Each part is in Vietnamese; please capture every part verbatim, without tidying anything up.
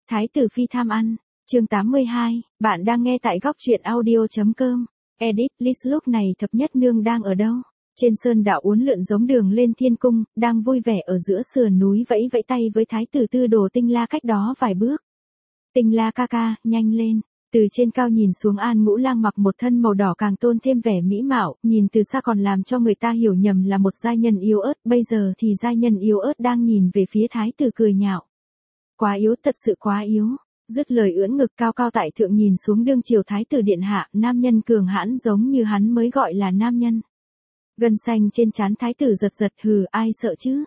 Thái tử phi tham ăn, chương tám mươi hai, bạn đang nghe tại góc truyện audio.com. Edit, List lúc này thập nhất nương đang ở đâu? Trên sơn đạo uốn lượn giống đường lên thiên cung, đang vui vẻ ở giữa sườn núi vẫy vẫy tay với thái tử tư đồ Tinh La cách đó vài bước. Tinh La ca ca, nhanh lên. Từ trên cao nhìn xuống An Ngũ Lang mặc một thân màu đỏ càng tôn thêm vẻ mỹ mạo, nhìn từ xa còn làm cho người ta hiểu nhầm là một giai nhân yếu ớt, bây giờ thì giai nhân yếu ớt đang nhìn về phía thái tử cười nhạo. Quá yếu, thật sự quá yếu. Dứt lời ưỡn ngực cao cao tại thượng nhìn xuống đương triều thái tử điện hạ, nam nhân cường hãn giống như hắn mới gọi là nam nhân. Gân xanh trên trán thái tử giật giật, hừ, ai sợ chứ?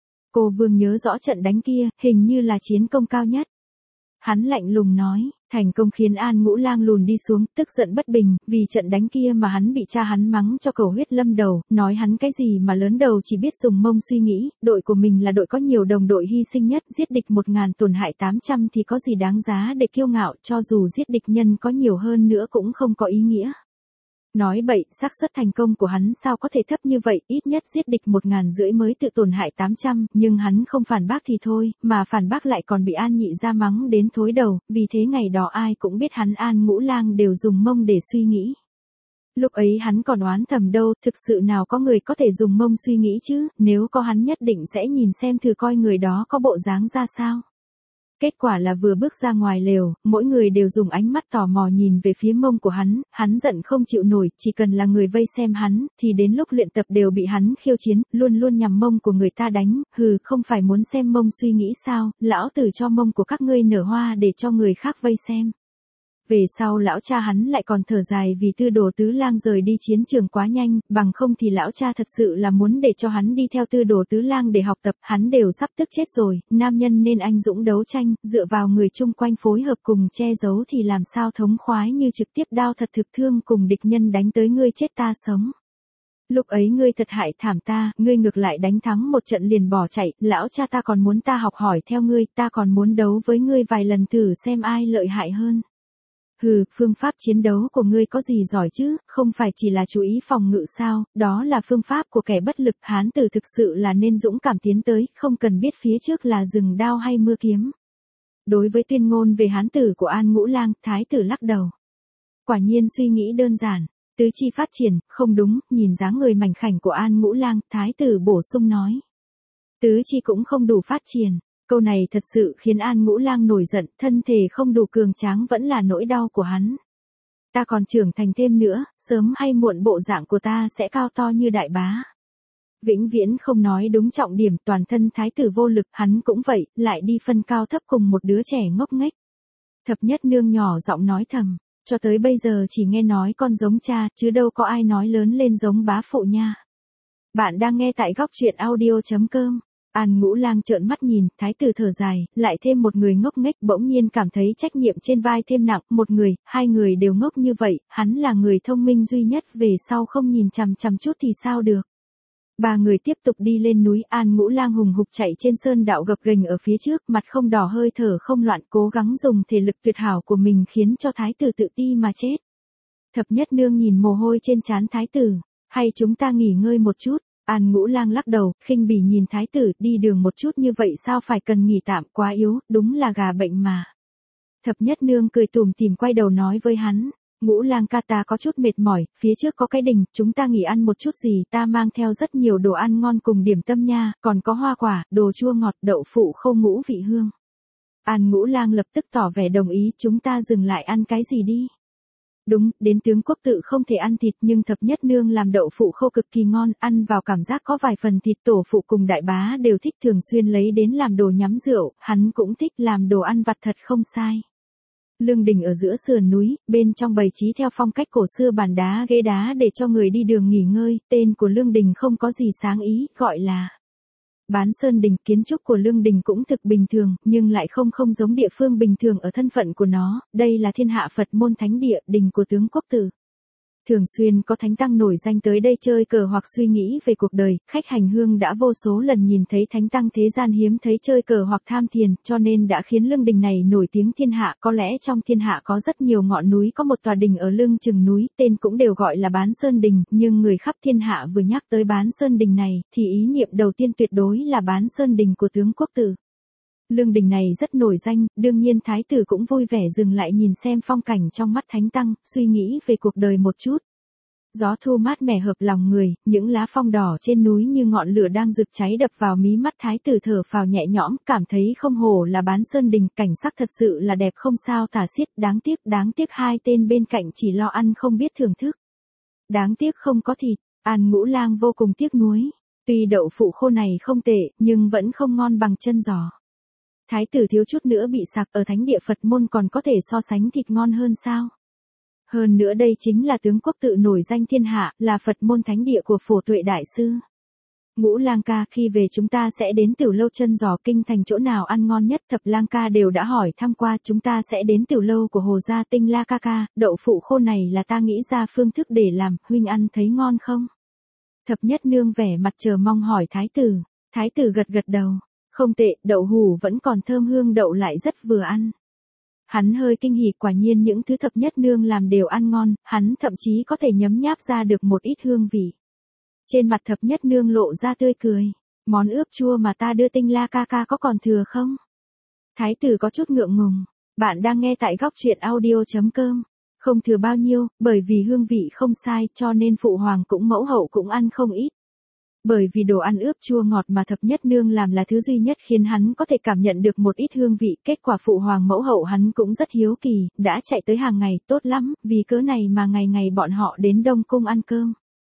Cô vương nhớ rõ trận đánh kia, hình như là chiến công cao nhất. Hắn lạnh lùng nói, thành công khiến An Ngũ Lang lùn đi xuống, tức giận bất bình, vì trận đánh kia mà hắn bị cha hắn mắng cho cầu huyết lâm đầu, nói hắn cái gì mà lớn đầu chỉ biết dùng mông suy nghĩ, đội của mình là đội có nhiều đồng đội hy sinh nhất, giết địch một ngàn tổn hại tám trăm thì có gì đáng giá để kiêu ngạo, cho dù giết địch nhân có nhiều hơn nữa cũng không có ý nghĩa. Nói bậy, xác suất thành công của hắn sao có thể thấp như vậy, ít nhất giết địch một ngàn rưỡi mới tự tổn hại tám trăm, nhưng hắn không phản bác thì thôi, mà phản bác lại còn bị An Nhị ra mắng đến thối đầu, vì thế ngày đó ai cũng biết hắn An Ngũ Lang đều dùng mông để suy nghĩ. Lúc ấy hắn còn oán thầm đâu, thực sự nào có người có thể dùng mông suy nghĩ chứ, nếu có hắn nhất định sẽ nhìn xem thử coi người đó có bộ dáng ra sao. Kết quả là vừa bước ra ngoài lều, mỗi người đều dùng ánh mắt tò mò nhìn về phía mông của hắn, hắn giận không chịu nổi, chỉ cần là người vây xem hắn, thì đến lúc luyện tập đều bị hắn khiêu chiến, luôn luôn nhằm mông của người ta đánh, hừ, không phải muốn xem mông suy nghĩ sao, lão tử cho mông của các ngươi nở hoa để cho người khác vây xem. Về sau lão cha hắn lại còn thở dài vì Tư Đồ Tứ Lang rời đi chiến trường quá nhanh, bằng không thì lão cha thật sự là muốn để cho hắn đi theo Tư Đồ Tứ Lang để học tập, hắn đều sắp tức chết rồi, nam nhân nên anh dũng đấu tranh, dựa vào người chung quanh phối hợp cùng che giấu thì làm sao thống khoái như trực tiếp đao thật thực thương cùng địch nhân đánh tới ngươi chết ta sống. Lúc ấy ngươi thật hại thảm ta, ngươi ngược lại đánh thắng một trận liền bỏ chạy, lão cha ta còn muốn ta học hỏi theo ngươi, ta còn muốn đấu với ngươi vài lần thử xem ai lợi hại hơn. Hừ, phương pháp chiến đấu của ngươi có gì giỏi chứ, không phải chỉ là chú ý phòng ngự sao, đó là phương pháp của kẻ bất lực, hán tử thực sự là nên dũng cảm tiến tới, không cần biết phía trước là rừng đao hay mưa kiếm. Đối với tuyên ngôn về hán tử của An Ngũ Lang, thái tử lắc đầu. Quả nhiên suy nghĩ đơn giản, tứ chi phát triển, không đúng, nhìn dáng người mảnh khảnh của An Ngũ Lang, thái tử bổ sung nói. Tứ chi cũng không đủ phát triển. Câu này thật sự khiến An Ngũ Lang nổi giận, thân thể không đủ cường tráng vẫn là nỗi đau của hắn. Ta còn trưởng thành thêm nữa, sớm hay muộn bộ dạng của ta sẽ cao to như đại bá. Vĩnh viễn không nói đúng trọng điểm, toàn thân thái tử vô lực, hắn cũng vậy, lại đi phân cao thấp cùng một đứa trẻ ngốc nghếch. Thập nhất nương nhỏ giọng nói thầm, cho tới bây giờ chỉ nghe nói con giống cha, chứ đâu có ai nói lớn lên giống bá phụ nha. Bạn đang nghe tại góc truyện audio.com. An Ngũ Lang trợn mắt nhìn, thái tử thở dài, lại thêm một người ngốc nghếch, bỗng nhiên cảm thấy trách nhiệm trên vai thêm nặng, một người, hai người đều ngốc như vậy, hắn là người thông minh duy nhất, về sau không nhìn chằm chằm chút thì sao được. Ba người tiếp tục đi lên núi, An Ngũ Lang hùng hục chạy trên sơn đạo gập ghềnh ở phía trước, mặt không đỏ hơi thở không loạn, cố gắng dùng thể lực tuyệt hảo của mình khiến cho thái tử tự ti mà chết. Thập nhất nương nhìn mồ hôi trên trán thái tử, hay chúng ta nghỉ ngơi một chút. An Ngũ Lang lắc đầu, khinh bỉ nhìn thái tử, đi đường một chút như vậy sao phải cần nghỉ tạm, quá yếu, đúng là gà bệnh mà. Thập nhất nương cười tủm tỉm quay đầu nói với hắn, Ngũ Lang ca ta có chút mệt mỏi, phía trước có cái đình, chúng ta nghỉ ăn một chút gì, ta mang theo rất nhiều đồ ăn ngon cùng điểm tâm nha, còn có hoa quả, đồ chua ngọt, đậu phụ khô ngũ vị hương. An Ngũ Lang lập tức tỏ vẻ đồng ý, chúng ta dừng lại ăn cái gì đi. Đúng, đến tướng quốc tự không thể ăn thịt nhưng thập nhất nương làm đậu phụ khô cực kỳ ngon, ăn vào cảm giác có vài phần thịt, tổ phụ cùng đại bá đều thích, thường xuyên lấy đến làm đồ nhắm rượu, hắn cũng thích làm đồ ăn vặt thật không sai. Lương đình ở giữa sườn núi, bên trong bày trí theo phong cách cổ xưa bàn đá ghế đá để cho người đi đường nghỉ ngơi, tên của lương đình không có gì sáng ý, gọi là Bán Sơn Đình. Kiến trúc của lương đình cũng thực bình thường, nhưng lại không không giống địa phương bình thường ở thân phận của nó, đây là thiên hạ Phật môn thánh địa, đình của tướng quốc tử. Thường xuyên có thánh tăng nổi danh tới đây chơi cờ hoặc suy nghĩ về cuộc đời, khách hành hương đã vô số lần nhìn thấy thánh tăng thế gian hiếm thấy chơi cờ hoặc tham thiền, cho nên đã khiến lương đình này nổi tiếng thiên hạ. Có lẽ trong thiên hạ có rất nhiều ngọn núi có một tòa đình ở lưng chừng núi, tên cũng đều gọi là Bán Sơn Đình, nhưng người khắp thiên hạ vừa nhắc tới Bán Sơn Đình này, thì ý niệm đầu tiên tuyệt đối là Bán Sơn Đình của tướng quốc tử. Lương Đình này rất nổi danh, đương nhiên thái tử cũng vui vẻ dừng lại nhìn xem phong cảnh trong mắt thánh tăng, suy nghĩ về cuộc đời một chút. Gió thu mát mẻ hợp lòng người, những lá phong đỏ trên núi như ngọn lửa đang rực cháy đập vào mí mắt thái tử, thở phào nhẹ nhõm, cảm thấy không hổ là Bán Sơn Đình, cảnh sắc thật sự là đẹp không sao tả xiết, đáng tiếc, đáng tiếc hai tên bên cạnh chỉ lo ăn không biết thưởng thức. Đáng tiếc không có thịt, An Ngũ Lang vô cùng tiếc nuối, tuy đậu phụ khô này không tệ, nhưng vẫn không ngon bằng chân giò. Thái tử thiếu chút nữa bị sặc, ở thánh địa Phật môn còn có thể so sánh thịt ngon hơn sao? Hơn nữa đây chính là tướng quốc tự nổi danh thiên hạ, là Phật môn thánh địa của Phổ Tuệ Đại Sư. Ngũ Lang ca, khi về chúng ta sẽ đến Tiểu Lâu chân giò kinh thành chỗ nào ăn ngon nhất? Thập Lang ca đều đã hỏi thăm qua, chúng ta sẽ đến Tiểu Lâu của Hồ Gia Tinh La ca ca, đậu phụ khô này là ta nghĩ ra phương thức để làm, huynh ăn thấy ngon không? Thập Nhất Nương vẻ mặt chờ mong hỏi thái tử, thái tử gật gật đầu, không tệ, đậu hủ vẫn còn thơm hương đậu lại rất vừa ăn. Hắn hơi kinh hỉ, quả nhiên những thứ Thập Nhất Nương làm đều ăn ngon, hắn thậm chí có thể nhấm nháp ra được một ít hương vị. Trên mặt Thập Nhất Nương lộ ra tươi cười, món ướp chua mà ta đưa Tinh La ca ca có còn thừa không? Thái tử có chút ngượng ngùng, bạn đang nghe tại góc truyện audio chấm com, không thừa bao nhiêu, bởi vì hương vị không sai cho nên phụ hoàng cũng mẫu hậu cũng ăn không ít. Bởi vì đồ ăn ướp chua ngọt mà Thập Nhất Nương làm là thứ duy nhất khiến hắn có thể cảm nhận được một ít hương vị, kết quả phụ hoàng mẫu hậu hắn cũng rất hiếu kỳ, đã chạy tới hàng ngày, tốt lắm, vì cớ này mà ngày ngày bọn họ đến Đông Cung ăn cơm.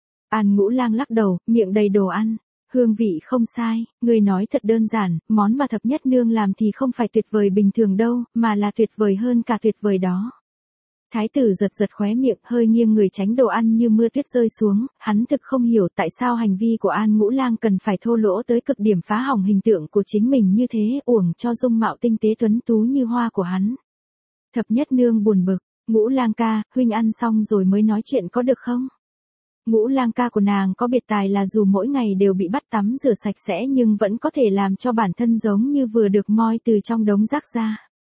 An Ngũ Lang lắc đầu, miệng đầy đồ ăn, hương vị không sai, người nói thật đơn giản, món mà Thập Nhất Nương làm thì không phải tuyệt vời bình thường đâu, mà là tuyệt vời hơn cả tuyệt vời đó. Thái tử giật giật khóe miệng, hơi nghiêng người tránh đồ ăn như mưa tuyết rơi xuống, hắn thực không hiểu tại sao hành vi của An Ngũ Lang cần phải thô lỗ tới cực điểm phá hỏng hình tượng của chính mình như thế, uổng cho dung mạo tinh tế tuấn tú như hoa của hắn. Thập Nhất Nương buồn bực, Ngũ Lang ca, huynh ăn xong rồi mới nói chuyện có được không? Ngũ Lang ca của nàng có biệt tài là dù mỗi ngày đều bị bắt tắm rửa sạch sẽ nhưng vẫn có thể làm cho bản thân giống như vừa được moi từ trong đống rác ra.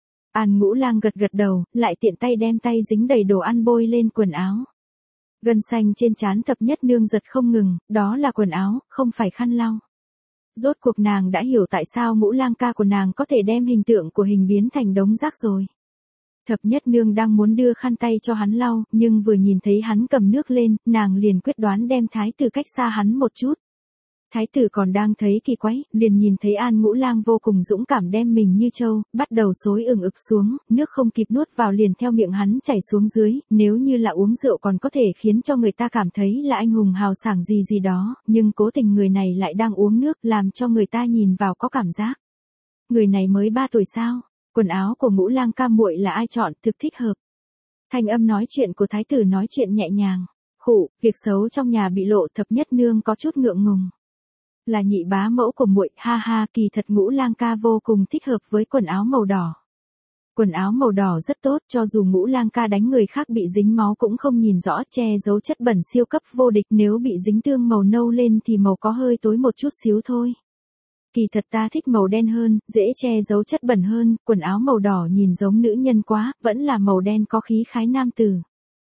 An Ngũ Lang gật gật đầu, lại tiện tay đem tay dính đầy đồ ăn bôi lên quần áo. Gân xanh trên trán Thập Nhất Nương giật không ngừng, đó là quần áo, không phải khăn lau. Rốt cuộc nàng đã hiểu tại sao Ngũ Lang ca của nàng có thể đem hình tượng của hình biến thành đống rác rồi. Thập Nhất Nương đang muốn đưa khăn tay cho hắn lau, nhưng vừa nhìn thấy hắn cầm nước lên, nàng liền quyết đoán đem thái tử cách xa hắn một chút. Thái tử còn đang thấy kỳ quái, liền nhìn thấy An Ngũ Lang vô cùng dũng cảm đem mình như trâu, bắt đầu xối ừng ực xuống, nước không kịp nuốt vào liền theo miệng hắn chảy xuống dưới, nếu như là uống rượu còn có thể khiến cho người ta cảm thấy là anh hùng hào sảng gì gì đó, nhưng cố tình người này lại đang uống nước làm cho người ta nhìn vào có cảm giác. Người này mới ba tuổi sao? Quần áo của Ngũ Lang ca muội là ai chọn, thực thích hợp. Thanh âm nói chuyện của thái tử nói chuyện nhẹ nhàng. Khụ, việc xấu trong nhà bị lộ, Thập Nhất Nương có chút ngượng ngùng. Là nhị bá mẫu của muội, ha ha, kỳ thật Ngũ Lang ca vô cùng thích hợp với quần áo màu đỏ. Quần áo màu đỏ rất tốt, cho dù Ngũ Lang ca đánh người khác bị dính máu cũng không nhìn rõ, che giấu chất bẩn siêu cấp vô địch, nếu bị dính tương màu nâu lên thì màu có hơi tối một chút xíu thôi. Kỳ thật ta thích màu đen hơn, dễ che giấu chất bẩn hơn, quần áo màu đỏ nhìn giống nữ nhân quá, vẫn là màu đen có khí khái nam tử.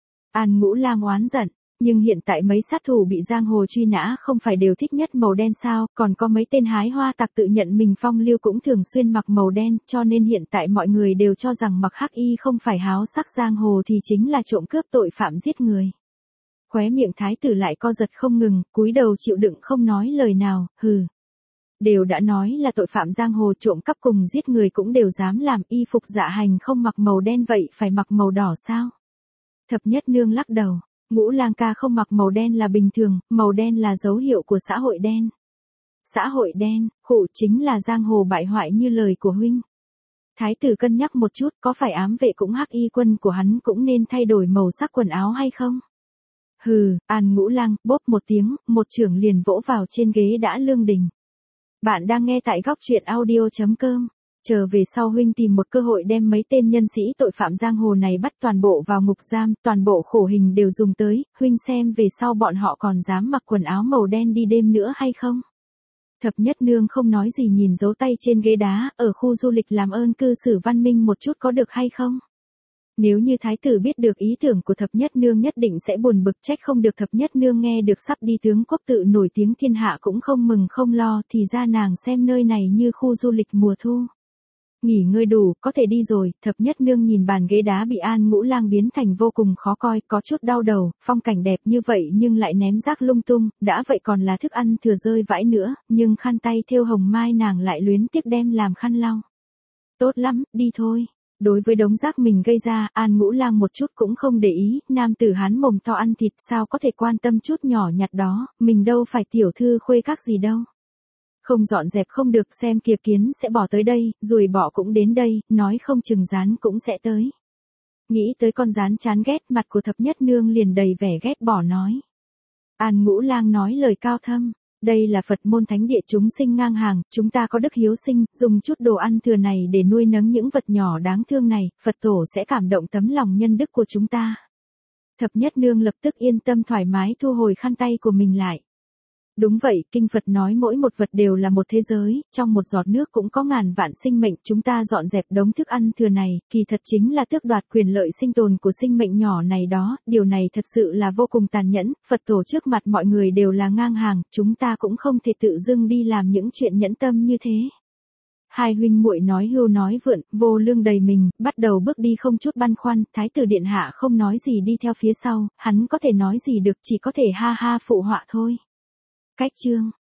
An Ngũ Lang oán giận, nhưng hiện tại mấy sát thủ bị giang hồ truy nã không phải đều thích nhất màu đen sao, còn có mấy tên hái hoa tặc tự nhận mình phong lưu cũng thường xuyên mặc màu đen, cho nên hiện tại mọi người đều cho rằng mặc hắc y không phải háo sắc giang hồ thì chính là trộm cướp tội phạm giết người. Khóe miệng thái tử lại co giật không ngừng, cúi đầu chịu đựng không nói lời nào, hừ. Đều đã nói là tội phạm giang hồ trộm cắp cùng giết người cũng đều dám làm, y phục dạ hành không mặc màu đen vậy phải mặc màu đỏ sao? Thập Nhất Nương lắc đầu, Ngũ Lang ca không mặc màu đen là bình thường, màu đen là dấu hiệu của xã hội đen. Xã hội đen, khụ chính là giang hồ bại hoại như lời của huynh. Thái tử cân nhắc một chút, có phải ám vệ cũng hắc y quân của hắn cũng nên thay đổi màu sắc quần áo hay không? Hừ, An Ngũ Lang, bốp một tiếng, một chưởng liền vỗ vào trên ghế đã Lương Đình. Bạn đang nghe tại góc truyện audio chấm com. Chờ về sau huynh tìm một cơ hội đem mấy tên nhân sĩ tội phạm giang hồ này bắt toàn bộ vào ngục giam, toàn bộ khổ hình đều dùng tới, huynh xem về sau bọn họ còn dám mặc quần áo màu đen đi đêm nữa hay không? Thập Nhất Nương không nói gì nhìn dấu tay trên ghế đá, ở khu du lịch làm ơn cư xử văn minh một chút có được hay không? Nếu như thái tử biết được ý tưởng của Thập Nhất Nương nhất định sẽ buồn bực, trách không được Thập Nhất Nương nghe được sắp đi tướng quốc tự nổi tiếng thiên hạ cũng không mừng không lo, thì ra nàng xem nơi này như khu du lịch mùa thu. Nghỉ ngơi đủ, có thể đi rồi. Thập nhất nương nhìn bàn ghế đá bị An Ngũ Lang biến thành vô cùng khó coi, có chút đau đầu, phong cảnh đẹp như vậy nhưng lại ném rác lung tung, đã vậy còn là thức ăn thừa rơi vãi nữa, nhưng khăn tay thêu hồng mai nàng lại luyến tiếc đem làm khăn lau. Tốt lắm, đi thôi. Đối với đống rác mình gây ra, An Ngũ Lang một chút cũng không để ý, nam tử hắn mồm to ăn thịt sao có thể quan tâm chút nhỏ nhặt đó, mình đâu phải tiểu thư khuê các gì đâu. Không dọn dẹp không được, xem kìa kiến sẽ bỏ tới đây, ruồi bọ cũng đến đây, nói không chừng rán cũng sẽ tới. Nghĩ tới con rán chán ghét, mặt của thập nhất nương liền đầy vẻ ghét bỏ nói. An Ngũ Lang nói lời cao thâm. Đây là Phật môn thánh địa chúng sinh ngang hàng, chúng ta có đức hiếu sinh, dùng chút đồ ăn thừa này để nuôi nấng những vật nhỏ đáng thương này, Phật tổ sẽ cảm động tấm lòng nhân đức của chúng ta. Thập nhất nương lập tức yên tâm thoải mái thu hồi khăn tay của mình lại. Đúng vậy, kinh Phật nói mỗi một vật đều là một thế giới, trong một giọt nước cũng có ngàn vạn sinh mệnh, chúng ta dọn dẹp đống thức ăn thừa này, kỳ thật chính là tước đoạt quyền lợi sinh tồn của sinh mệnh nhỏ này đó, điều này thật sự là vô cùng tàn nhẫn, Phật tổ trước mặt mọi người đều là ngang hàng, chúng ta cũng không thể tự dưng đi làm những chuyện nhẫn tâm như thế. Hai huynh muội nói hưu nói vượn, vô lương đầy mình, bắt đầu bước đi không chút băn khoăn, thái tử điện hạ không nói gì đi theo phía sau, hắn có thể nói gì được, chỉ có thể ha ha phụ họa thôi. Cách chương